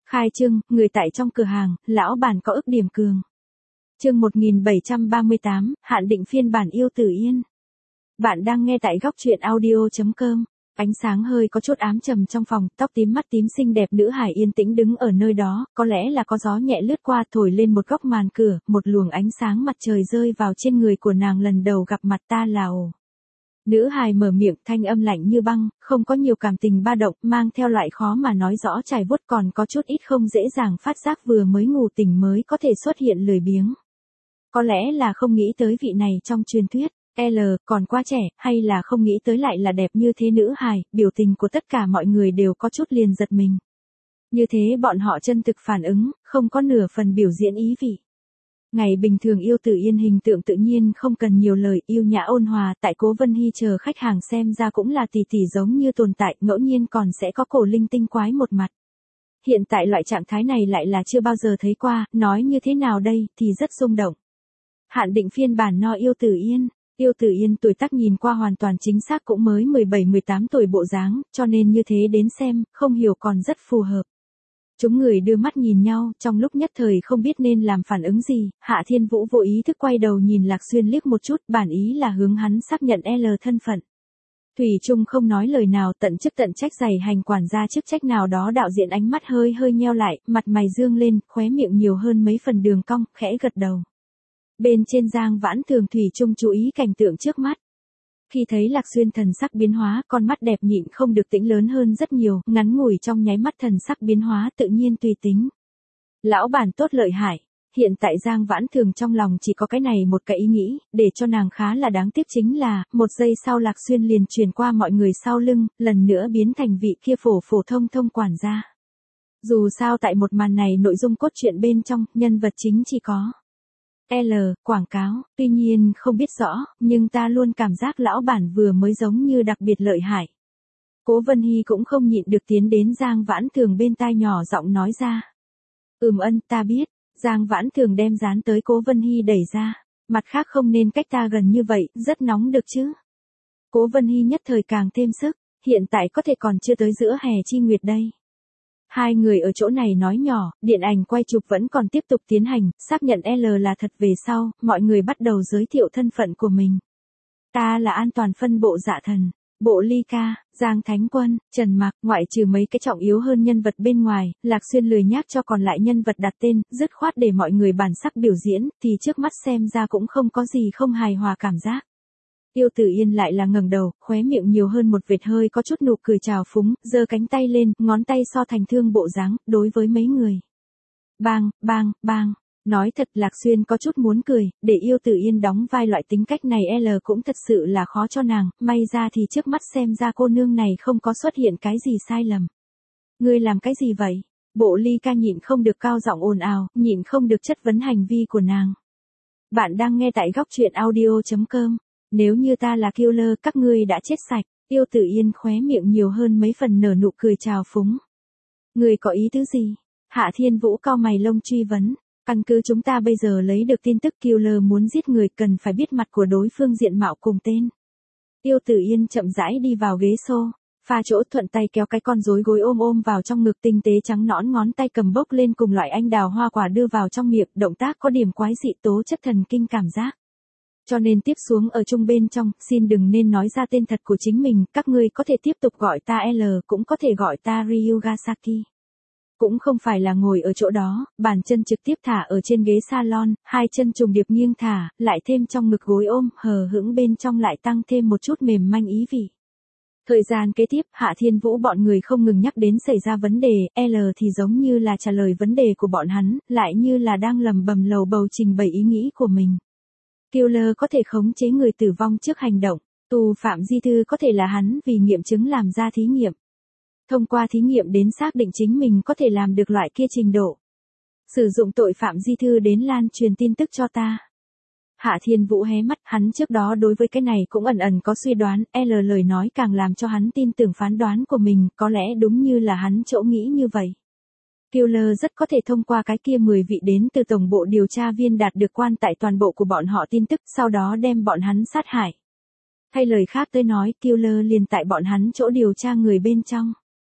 Khai trương, người tại trong cửa hàng, lão bản có ức điểm cường. Chương 1738, hạn định phiên bản yêu Tử Yên. Bạn đang nghe tại góc truyện audio.com. Ánh sáng hơi có chút ám trầm trong phòng, tóc tím mắt tím xinh đẹp nữ hài yên tĩnh đứng ở nơi đó, có lẽ là có gió nhẹ lướt qua thổi lên một góc màn cửa, một luồng ánh sáng mặt trời rơi vào trên người của nàng lần đầu gặp mặt ta là ồ. Nữ hài mở miệng thanh âm lạnh như băng, không có nhiều cảm tình ba động, mang theo loại khó mà nói rõ trải vuốt còn có chút ít không dễ dàng phát giác vừa mới ngủ tỉnh mới có thể xuất hiện lười biếng. Có lẽ là không nghĩ tới vị này trong truyền thuyết. L, còn quá trẻ, hay là không nghĩ tới lại là đẹp như thế nữ hài, biểu tình của tất cả mọi người đều có chút liền giật mình. Như thế bọn họ chân thực phản ứng, không có nửa phần biểu diễn ý vị. Ngày bình thường yêu Tử Yên hình tượng tự nhiên không cần nhiều lời, yêu nhã ôn hòa, tại Cố Vân Hy chờ khách hàng xem ra cũng là tỷ tỷ giống như tồn tại, ngẫu nhiên còn sẽ có cổ linh tinh quái một mặt. Hiện tại loại trạng thái này lại là chưa bao giờ thấy qua, nói như thế nào đây, thì rất rung động. Hạn định phiên bản no yêu Tử Yên. Yêu Tử Yên tuổi tác nhìn qua hoàn toàn chính xác cũng mới 17-18 tuổi bộ dáng, cho nên như thế đến xem, không hiểu còn rất phù hợp. Chúng người đưa mắt nhìn nhau, trong lúc nhất thời không biết nên làm phản ứng gì, Hạ Thiên Vũ vô ý thức quay đầu nhìn Lạc Xuyên liếc một chút, bản ý là hướng hắn xác nhận L thân phận. Thủy Trung không nói lời nào, tận chức tận trách giày hành quản gia chức trách nào đó, đạo diễn ánh mắt hơi nheo lại, mặt mày dương lên, khóe miệng nhiều hơn mấy phần đường cong, khẽ gật đầu. Bên trên Giang Vãn Thường Thủy Trung chú ý cảnh tượng trước mắt. Khi thấy Lạc Xuyên thần sắc biến hóa, con mắt đẹp nhịn không được tĩnh lớn hơn rất nhiều, ngắn ngủi trong nháy mắt thần sắc biến hóa tự nhiên tùy tính. Lão bản tốt lợi hại. Hiện tại Giang Vãn Thường trong lòng chỉ có cái này một cái ý nghĩ, để cho nàng khá là đáng tiếc chính là, một giây sau Lạc Xuyên liền truyền qua mọi người sau lưng, lần nữa biến thành vị kia phổ thông quản gia. Dù sao tại một màn này nội dung cốt truyện bên trong, nhân vật chính chỉ có L, quảng cáo, tuy nhiên không biết rõ, nhưng ta luôn cảm giác lão bản vừa mới giống như đặc biệt lợi hại. Cố Vân Hy cũng không nhịn được tiến đến Giang Vãn Thường bên tai nhỏ giọng nói ra. Ta biết. Giang Vãn Thường đem dán tới Cố Vân Hy đẩy ra. Mặt khác không nên cách ta gần như vậy, rất nóng được chứ. Cố Vân Hy nhất thời càng thêm sức, hiện tại có thể còn chưa tới giữa hè chi nguyệt đây. Hai người ở chỗ này nói nhỏ, điện ảnh quay chụp vẫn còn tiếp tục tiến hành, xác nhận L là thật về sau, mọi người bắt đầu giới thiệu thân phận của mình. Ta là an toàn phân bộ Dạ Thần, bộ Ly Ca, Giang Thánh Quân, Trần Mạc, ngoại trừ mấy cái trọng yếu hơn nhân vật bên ngoài, Lạc Xuyên lười nhác cho còn lại nhân vật đặt tên, dứt khoát để mọi người bản sắc biểu diễn, thì trước mắt xem ra cũng không có gì không hài hòa cảm giác. Yêu Tử Yên lại là ngẩng đầu, khóe miệng nhiều hơn một vệt hơi có chút nụ cười trào phúng, giơ cánh tay lên, ngón tay so thành thương bộ dáng, đối với mấy người. Bang. Nói thật Lạc Xuyên có chút muốn cười, để Yêu Tử Yên đóng vai loại tính cách này L cũng thật sự là khó cho nàng, may ra thì trước mắt xem ra cô nương này không có xuất hiện cái gì sai lầm. Ngươi làm cái gì vậy? Bộ Ly Ca nhịn không được cao giọng ồn ào, nhịn không được chất vấn hành vi của nàng. Bạn đang nghe tại góc truyện audio.com. Nếu như ta là killer, các ngươi đã chết sạch. Yêu Tử Yên khóe miệng nhiều hơn mấy phần nở nụ cười trào phúng. Ngươi có ý tứ gì? Hạ Thiên Vũ cau mày lông truy vấn. Căn cứ chúng ta bây giờ lấy được tin tức killer muốn giết người cần phải biết mặt của đối phương diện mạo cùng tên. Yêu Tử Yên chậm rãi đi vào ghế xô, pha chỗ thuận tay kéo cái con rối gối ôm vào trong ngực, tinh tế trắng nõn ngón tay cầm bốc lên cùng loại anh đào hoa quả đưa vào trong miệng, động tác có điểm quái dị tố chất thần kinh cảm giác. Cho nên tiếp xuống ở chung bên trong, xin đừng nên nói ra tên thật của chính mình, các ngươi có thể tiếp tục gọi ta L, cũng có thể gọi ta Ryugasaki. Cũng không phải là ngồi ở chỗ đó, bàn chân trực tiếp thả ở trên ghế salon, hai chân trùng điệp nghiêng thả, lại thêm trong ngực gối ôm, hờ hững bên trong lại tăng thêm một chút mềm manh ý vị. Thời gian kế tiếp, Hạ Thiên Vũ bọn người không ngừng nhắc đến xảy ra vấn đề, L thì giống như là trả lời vấn đề của bọn hắn, lại như là đang lầm bầm lầu bầu trình bày ý nghĩ của mình. Killer có thể khống chế người tử vong trước hành động, tù phạm di thư có thể là hắn vì nghiệm chứng làm ra thí nghiệm. Thông qua thí nghiệm đến xác định chính mình có thể làm được loại kia trình độ. Sử dụng tội phạm di thư đến lan truyền tin tức cho ta. Hạ Thiên Vũ hé mắt, hắn trước đó đối với cái này cũng ẩn có suy đoán, L lời nói càng làm cho hắn tin tưởng phán đoán của mình, có lẽ đúng như là hắn chỗ nghĩ như vậy. Killer rất có thể thông qua cái kia 10 vị đến từ tổng bộ điều tra viên đạt được quan tại toàn bộ của bọn họ tin tức, sau đó đem bọn hắn sát hại. Thay lời khác tới nói, Killer liền tại bọn hắn chỗ điều tra người bên trong.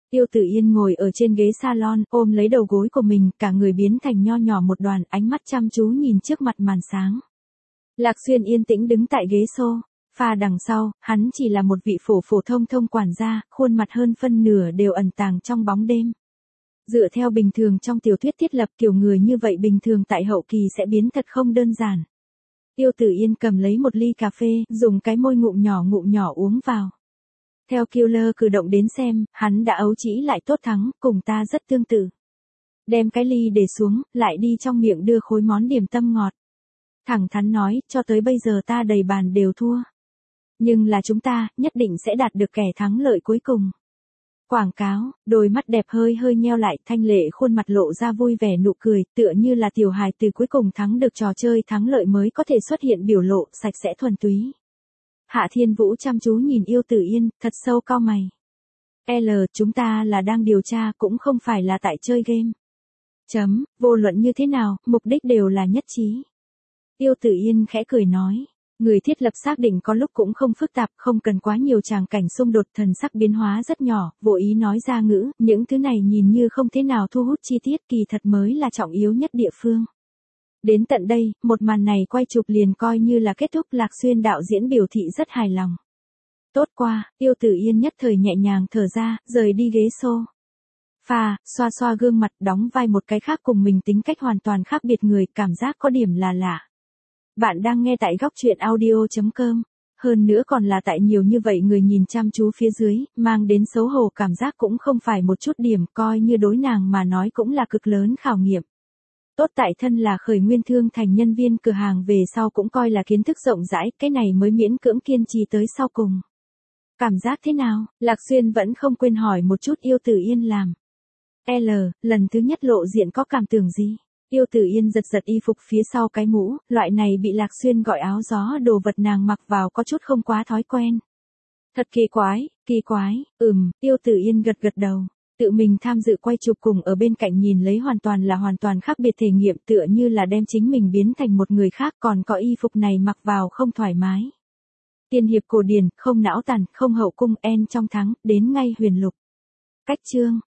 Tiêu Tử Yên ngồi ở trên ghế salon, ôm lấy đầu gối của mình, cả người biến thành nho nhỏ một đoàn, ánh mắt chăm chú nhìn trước mặt màn sáng. Lạc Xuyên yên tĩnh đứng tại ghế sofa đằng sau, hắn chỉ là một vị phổ phổ thông thông quản gia, khuôn mặt hơn phân nửa đều ẩn tàng trong bóng đêm. Dựa theo bình thường trong tiểu thuyết thiết lập, kiểu người như vậy bình thường tại hậu kỳ sẽ biến thật không đơn giản. Tiêu Tử Yên cầm lấy một ly cà phê, dùng cái môi ngụm nhỏ uống vào. Theo Killer cử động đến xem, hắn đã ấu trĩ lại tốt thắng, cùng ta rất tương tự. Đem cái ly để xuống, lại đi trong miệng đưa khối món điểm tâm ngọt. Thẳng thắn nói, cho tới bây giờ ta đầy bàn đều thua. Nhưng là chúng ta, nhất định sẽ đạt được kẻ thắng lợi cuối cùng. Quảng cáo, đôi mắt đẹp hơi nheo lại, thanh lệ khuôn mặt lộ ra vui vẻ nụ cười, tựa như là tiểu hài từ cuối cùng thắng được trò chơi thắng lợi mới có thể xuất hiện biểu lộ, sạch sẽ thuần túy. Hạ Thiên Vũ chăm chú nhìn Yêu Tử Yên, thật sâu cau mày. Chúng ta là đang điều tra, cũng không phải là tại chơi game. Vô luận như thế nào, mục đích đều là nhất trí. Yêu Tử Yên khẽ cười nói. Người thiết lập xác định có lúc cũng không phức tạp, không cần quá nhiều tràng cảnh xung đột, thần sắc biến hóa rất nhỏ, vô ý nói ra ngữ, những thứ này nhìn như không thế nào thu hút chi tiết, kỳ thật mới là trọng yếu nhất địa phương. Đến tận đây, một màn này quay chụp liền coi như là kết thúc, Lạc Xuyên đạo diễn biểu thị rất hài lòng. Tốt quá, Yêu Tử Yên nhất thời nhẹ nhàng thở ra, rời đi ghế sofa, xoa gương mặt, đóng vai một cái khác cùng mình tính cách hoàn toàn khác biệt người, cảm giác có điểm là lạ. Bạn đang nghe tại góc truyện audio.com. Hơn nữa còn là tại nhiều như vậy người nhìn chăm chú phía dưới, mang đến xấu hổ cảm giác cũng không phải một chút điểm, coi như đối nàng mà nói cũng là cực lớn khảo nghiệm. Tốt tại thân là khởi nguyên thương thành nhân viên cửa hàng về sau cũng coi là kiến thức rộng rãi, cái này mới miễn cưỡng kiên trì tới sau cùng. Cảm giác thế nào? Lạc Xuyên vẫn không quên hỏi một chút Yêu Tử Yên làm. Lần thứ nhất lộ diện có cảm tưởng gì? Yêu Tử Yên giật y phục phía sau cái mũ, loại này bị Lạc Xuyên gọi áo gió đồ vật nàng mặc vào có chút không quá thói quen. Thật kỳ quái, Yêu Tử Yên gật đầu. Tự mình tham dự quay chụp cùng ở bên cạnh nhìn lấy hoàn toàn khác biệt thể nghiệm, tựa như là đem chính mình biến thành một người khác, còn có y phục này mặc vào không thoải mái. Tiên hiệp cổ điển, không não tàn, không hậu cung, trong thắng, đến ngay huyền lục. Cách chương.